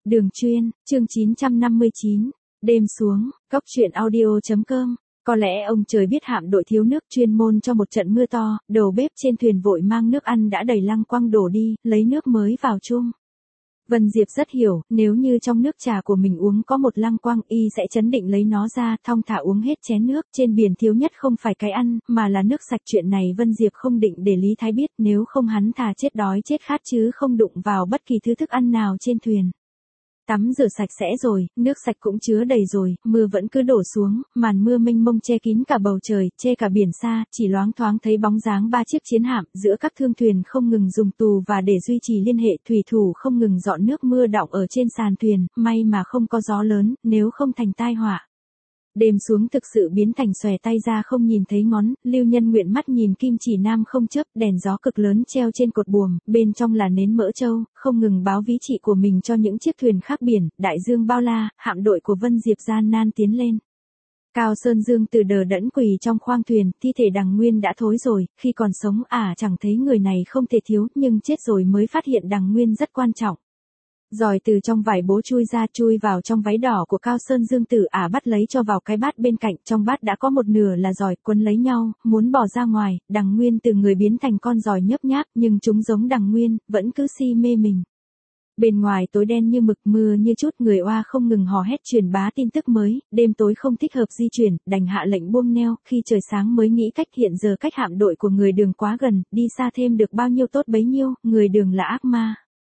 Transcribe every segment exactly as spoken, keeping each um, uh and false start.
Đường Chuyên, chương chín trăm năm mươi chín, đêm xuống, cốc truyện audio chấm com. Có lẽ ông trời biết hạm đội thiếu nước chuyên môn cho một trận mưa to, đầu bếp trên thuyền vội mang nước ăn đã đầy lăng quăng đổ đi, lấy nước mới vào chung. Vân Diệp rất hiểu, nếu như trong nước trà của mình uống có một lăng quăng y sẽ chấn định lấy nó ra, thong thả uống hết chén nước. Trên biển thiếu nhất không phải cái ăn, mà là nước sạch. Chuyện này Vân Diệp không định để Lý Thái biết, nếu không hắn thà chết đói chết khát chứ không đụng vào bất kỳ thứ thức ăn nào trên thuyền. Tắm rửa sạch sẽ rồi, nước sạch cũng chứa đầy rồi, mưa vẫn cứ đổ xuống, màn mưa mênh mông che kín cả bầu trời, che cả biển xa, chỉ loáng thoáng thấy bóng dáng ba chiếc chiến hạm, giữa các thương thuyền không ngừng dùng tù và để duy trì liên hệ, thủy thủ không ngừng dọn nước mưa đọng ở trên sàn thuyền, may mà không có gió lớn, nếu không thành tai họa. Đêm xuống thực sự biến thành xòe tay ra không nhìn thấy ngón, Lưu Nhân nguyện mắt nhìn kim chỉ nam không chớp, đèn gió cực lớn treo trên cột buồm, bên trong là nến mỡ trâu, không ngừng báo ví trị của mình cho những chiếc thuyền khác biển, đại dương bao la, hạm đội của Vân Diệp gian nan tiến lên. Cao Sơn Dương từ đờ đẫn quỳ trong khoang thuyền, thi thể Đằng Nguyên đã thối rồi, khi còn sống ả chẳng thấy người này không thể thiếu, nhưng chết rồi mới phát hiện Đằng Nguyên rất quan trọng. Giòi từ trong vải bố chui ra chui vào trong váy đỏ của Cao Sơn Dương tử ả à bắt lấy cho vào cái bát bên cạnh, trong bát đã có một nửa là giòi, quấn lấy nhau, muốn bỏ ra ngoài, Đằng Nguyên từ người biến thành con giòi nhấp nháp, nhưng chúng giống Đằng Nguyên, vẫn cứ si mê mình. Bên ngoài tối đen như mực, mưa như chút, người oa không ngừng hò hét truyền bá tin tức mới, đêm tối không thích hợp di chuyển, đành hạ lệnh buông neo, khi trời sáng mới nghĩ cách, hiện giờ cách hạm đội của người Đường quá gần, đi xa thêm được bao nhiêu tốt bấy nhiêu, người Đường là ác ma.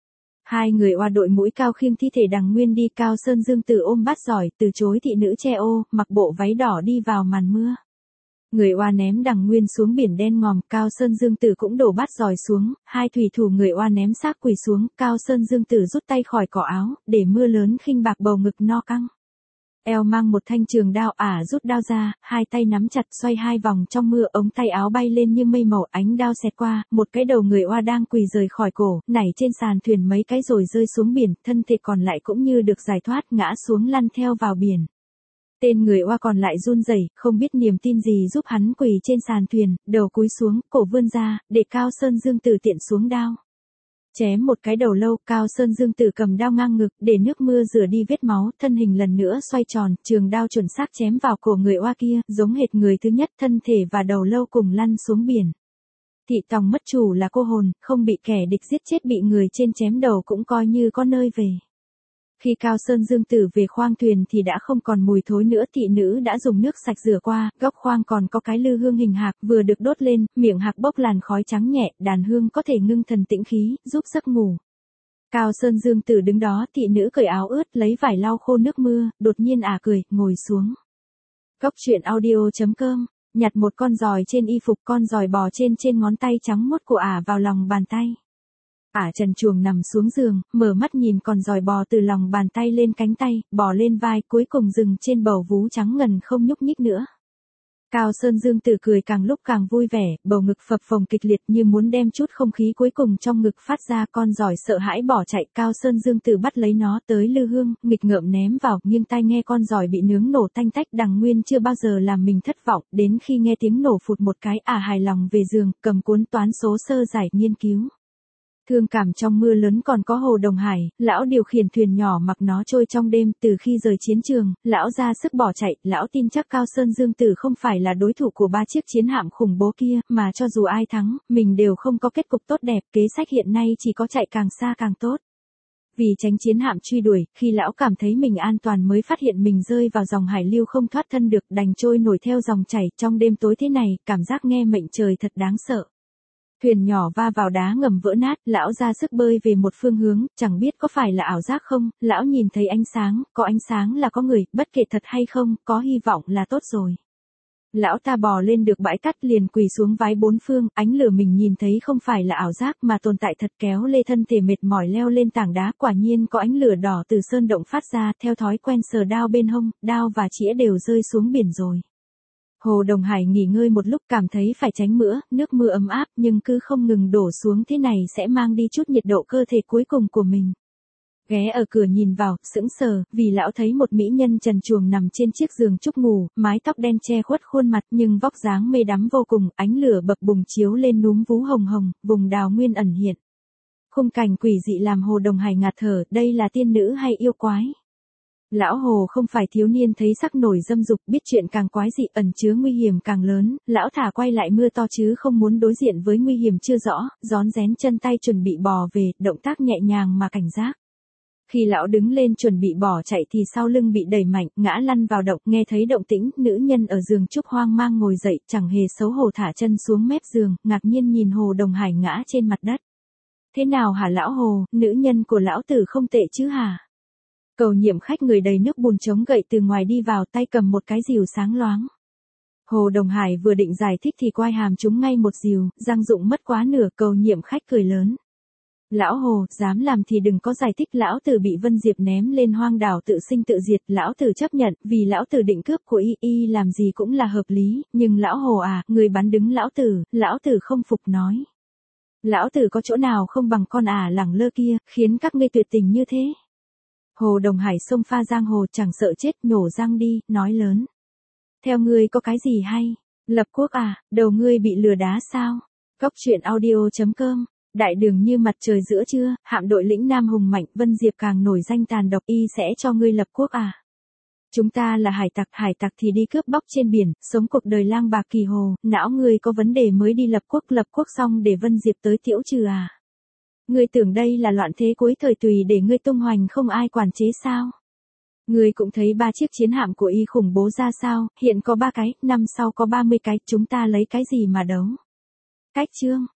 Hai người oa đội mũi cao khiêng thi thể Đằng Nguyên đi, Cao Sơn Dương tử ôm bát giỏi, từ chối thị nữ che ô, mặc bộ váy đỏ đi vào màn mưa. Người oa ném Đằng Nguyên xuống biển đen ngòm, Cao Sơn Dương tử cũng đổ bát giỏi xuống, hai thủy thủ người oa ném xác quỳ xuống, Cao Sơn Dương tử rút tay khỏi cỏ áo, để mưa lớn khinh bạc bầu ngực no căng. Eo mang một thanh trường đao, ả rút đao ra, hai tay nắm chặt xoay hai vòng trong mưa, ống tay áo bay lên như mây màu, ánh đao xẹt qua, một cái đầu người oa đang quỳ rời khỏi cổ, nảy trên sàn thuyền mấy cái rồi rơi xuống biển, thân thể còn lại cũng như được giải thoát, ngã xuống lăn theo vào biển. Tên người oa còn lại run rẩy, không biết niềm tin gì giúp hắn quỳ trên sàn thuyền, đầu cúi xuống, cổ vươn ra, để Cao Sơn Dương tử tiện xuống đao. Chém một cái đầu lâu, Cao Sơn Dương tử cầm đao ngang ngực, để nước mưa rửa đi vết máu, thân hình lần nữa xoay tròn, trường đao chuẩn xác chém vào cổ người oa kia, giống hệt người thứ nhất, thân thể và đầu lâu cùng lăn xuống biển. Thị tòng mất chủ là cô hồn, không bị kẻ địch giết chết, bị người trên chém đầu cũng coi như có nơi về. Khi Cao Sơn Dương tử về khoang thuyền thì đã không còn mùi thối nữa, thị nữ đã dùng nước sạch rửa qua, góc khoang còn có cái lư hương hình hạc vừa được đốt lên, miệng hạc bốc làn khói trắng nhẹ, đàn hương có thể ngưng thần tĩnh khí, giúp giấc ngủ. Cao Sơn Dương tử đứng đó, thị nữ cởi áo ướt, lấy vải lau khô nước mưa, đột nhiên ả cười, ngồi xuống. Cốc truyện audio chấm com, nhặt một con giòi trên y phục, con giòi bò trên trên ngón tay trắng muốt của ả vào lòng bàn tay. Ả trần truồng nằm xuống giường, mở mắt nhìn con giòi bò từ lòng bàn tay lên cánh tay, bò lên vai, cuối cùng dừng trên bầu vú trắng ngần không nhúc nhích nữa. Cao Sơn Dương tử cười càng lúc càng vui vẻ, bầu ngực phập phồng kịch liệt như muốn đem chút không khí cuối cùng trong ngực phát ra, con giòi sợ hãi bỏ chạy, Cao Sơn Dương tử bắt lấy nó tới lư hương, nghịch ngợm ném vào, nghiêng tai nghe con giòi bị nướng nổ tanh tách. Đằng Nguyên chưa bao giờ làm mình thất vọng, đến khi nghe tiếng nổ phụt một cái, ả hài lòng về giường, cầm cuốn toán số sơ giải nghiên cứu. Thương cảm trong mưa lớn còn có Hồ Đồng Hải, lão điều khiển thuyền nhỏ mặc nó trôi trong đêm, từ khi rời chiến trường, lão ra sức bỏ chạy, lão tin chắc Cao Sơn Dương tử không phải là đối thủ của ba chiếc chiến hạm khủng bố kia, mà cho dù ai thắng, mình đều không có kết cục tốt đẹp, kế sách hiện nay chỉ có chạy càng xa càng tốt. Vì tránh chiến hạm truy đuổi, khi lão cảm thấy mình an toàn mới phát hiện mình rơi vào dòng hải lưu không thoát thân được, đành trôi nổi theo dòng chảy, trong đêm tối thế này, cảm giác nghe mệnh trời thật đáng sợ. Thuyền nhỏ va vào đá ngầm vỡ nát, lão ra sức bơi về một phương hướng, chẳng biết có phải là ảo giác không, lão nhìn thấy ánh sáng, có ánh sáng là có người, bất kể thật hay không, có hy vọng là tốt rồi. Lão ta bò lên được bãi cát liền quỳ xuống vái bốn phương, ánh lửa mình nhìn thấy không phải là ảo giác mà tồn tại thật, kéo lê thân thể mệt mỏi leo lên tảng đá, quả nhiên có ánh lửa đỏ từ sơn động phát ra, theo thói quen sờ đao bên hông, đao và chĩa đều rơi xuống biển rồi. Hồ Đồng Hải nghỉ ngơi một lúc, cảm thấy phải tránh mưa, nước mưa ấm áp nhưng cứ không ngừng đổ xuống thế này sẽ mang đi chút nhiệt độ cơ thể cuối cùng của mình. Ghé ở cửa nhìn vào, sững sờ, vì lão thấy một mỹ nhân trần truồng nằm trên chiếc giường trúc ngủ, mái tóc đen che khuất khuôn mặt nhưng vóc dáng mê đắm vô cùng, ánh lửa bập bùng chiếu lên núm vú hồng hồng, vùng đào nguyên ẩn hiện. Khung cảnh quỷ dị làm Hồ Đồng Hải ngạt thở, đây là tiên nữ hay yêu quái? Lão Hồ không phải thiếu niên thấy sắc nổi dâm dục, biết chuyện càng quái dị ẩn chứa nguy hiểm càng lớn, lão thả quay lại mưa to chứ không muốn đối diện với nguy hiểm chưa rõ, rón rén chân tay chuẩn bị bò về, động tác nhẹ nhàng mà cảnh giác. Khi lão đứng lên chuẩn bị bỏ chạy thì sau lưng bị đẩy mạnh, ngã lăn vào động, nghe thấy động tĩnh, nữ nhân ở giường trúc hoang mang ngồi dậy, chẳng hề xấu hổ thả chân xuống mép giường, ngạc nhiên nhìn Hồ Đồng Hải ngã trên mặt đất. Thế nào hả lão Hồ, nữ nhân của lão tử không tệ chứ hả? Cầu nhiệm khách người đầy nước bùn chống gậy từ ngoài đi vào, tay cầm một cái rìu sáng loáng. Hồ Đồng Hải vừa định giải thích thì quai hàm trúng ngay một rìu, răng rụng mất quá nửa, cầu nhiệm khách cười lớn. Lão Hồ, dám làm thì đừng có giải thích, lão tử bị Vân Diệp ném lên hoang đảo tự sinh tự diệt, lão tử chấp nhận, vì lão tử định cướp của y, y làm gì cũng là hợp lý, nhưng lão Hồ à, người bắn đứng lão tử, lão tử không phục nói. Lão tử có chỗ nào không bằng con ả lẳng lơ kia, khiến các ngươi tuyệt tình như thế. Hồ Đồng Hải xông pha giang hồ chẳng sợ chết, nhổ răng đi, nói lớn. Theo ngươi có cái gì hay? Lập quốc à, đầu ngươi bị lừa đá sao? Cóc truyện audio chấm com. Đại đường như mặt trời giữa trưa, hạm đội lĩnh Nam hùng mạnh, Vân Diệp càng nổi danh tàn độc, y sẽ cho ngươi lập quốc à? Chúng ta là hải tặc, hải tặc thì đi cướp bóc trên biển, sống cuộc đời lang bạc kỳ hồ, não ngươi có vấn đề mới đi lập quốc, lập quốc xong để Vân Diệp tới tiễu trừ à? Ngươi tưởng đây là loạn thế cuối thời tùy để ngươi tung hoành không ai quản chế sao? Ngươi cũng thấy ba chiếc chiến hạm của y khủng bố ra sao, hiện có ba cái, năm sau có ba mươi cái, chúng ta lấy cái gì mà đấu? Cách chương